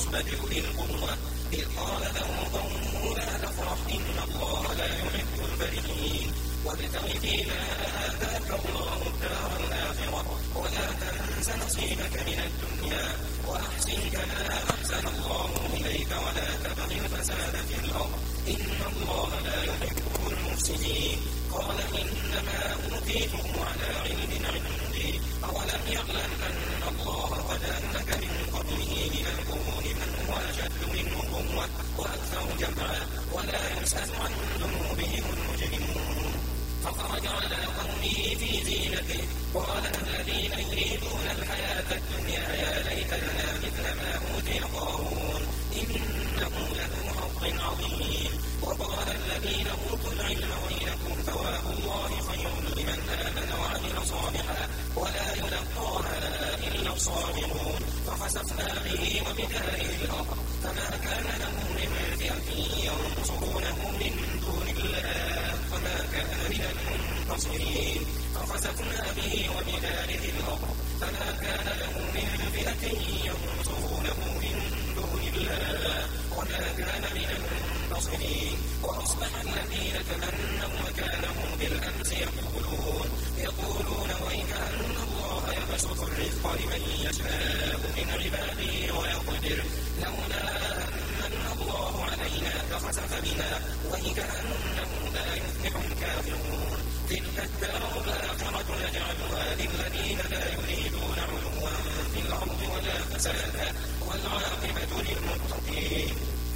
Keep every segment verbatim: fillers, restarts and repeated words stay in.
العصبة أولي القوة إذ قال له قومه لا تفرح إن الله لا يحب الفرحين وابتغ فيما آتاك الله الدار الآخرة ولا تنس نصيبك من الدنيا وأحسن كما أحسن الله إليك ولا تبغ الفساد في الأرض إن الله لا يحب المفسدين قال إنما أوتيته على علم عندي أولم يعلم أن الله قد أهلك من قبله من القرون من هو أشد منه قوة وأكثر جمعا ولا يسأل عن ذنوبهم المجرمون فخرج على قومه في زينته قال الذين يريدون الحياة الدنيا يا ليت لنا مثل ما أوتي قارون إنه لذو حظ عظيم وقال الذين أوتوا العلم ويلكم ثواب الله خير لمن آمن وعمل صالحا ولا يلقاها إلا الصابرون فخسفنا به وبداره الأرض فما كان له من فئة ينصرونه من دون الله فما كان من المنتصرين فخسفنا به وبداره الأرض فما كان له من فئة ينصرونه من دون الله وما كان من المنتصرين وأصبح الذين تمنوا مكانه بالأمس يقولون يقولون ويك أن الله يبسط الرزق لمن يشاء من عباده ويقدر لولا أن الله علينا لخسف بنا ويك أنه لا يفلح الكافرون تلك الدار الآخرة نجعلها للذين لا يريدون علوا في الأرض ولا فسادا والعاقبة للمتقين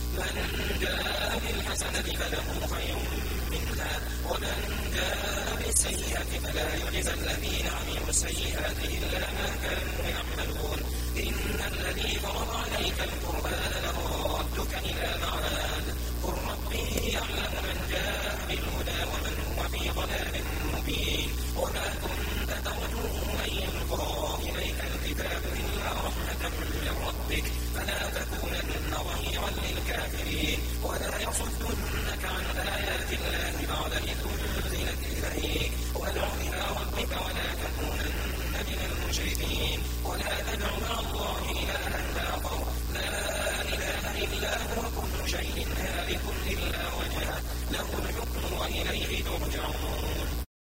من جاء بالحسنة فله خير منها ومن جاء بالسيئة فلا يجزى الذين عملوا السيئات إلا ما كانوا يعملون إن الذي فرض عليك القرآن لرادك إلى معاد قل ربي يعلم من جاء بالهدى ومن هو في ضلال مبين وما كنت ترجو أن يلقى إليك الكتاب إلا رحمة من ربك فلا تكونن ظهيرا للكافرين ولا يصدنك عن آيات الله بعد إذ أنزلت إليك وادع إلى ربك ولا تكونن من المشركين ولا تدع مع الله إلها آخر لا إله إلا هو كل شيء هالك إلا وجهه له الحكم وإليه ترجعون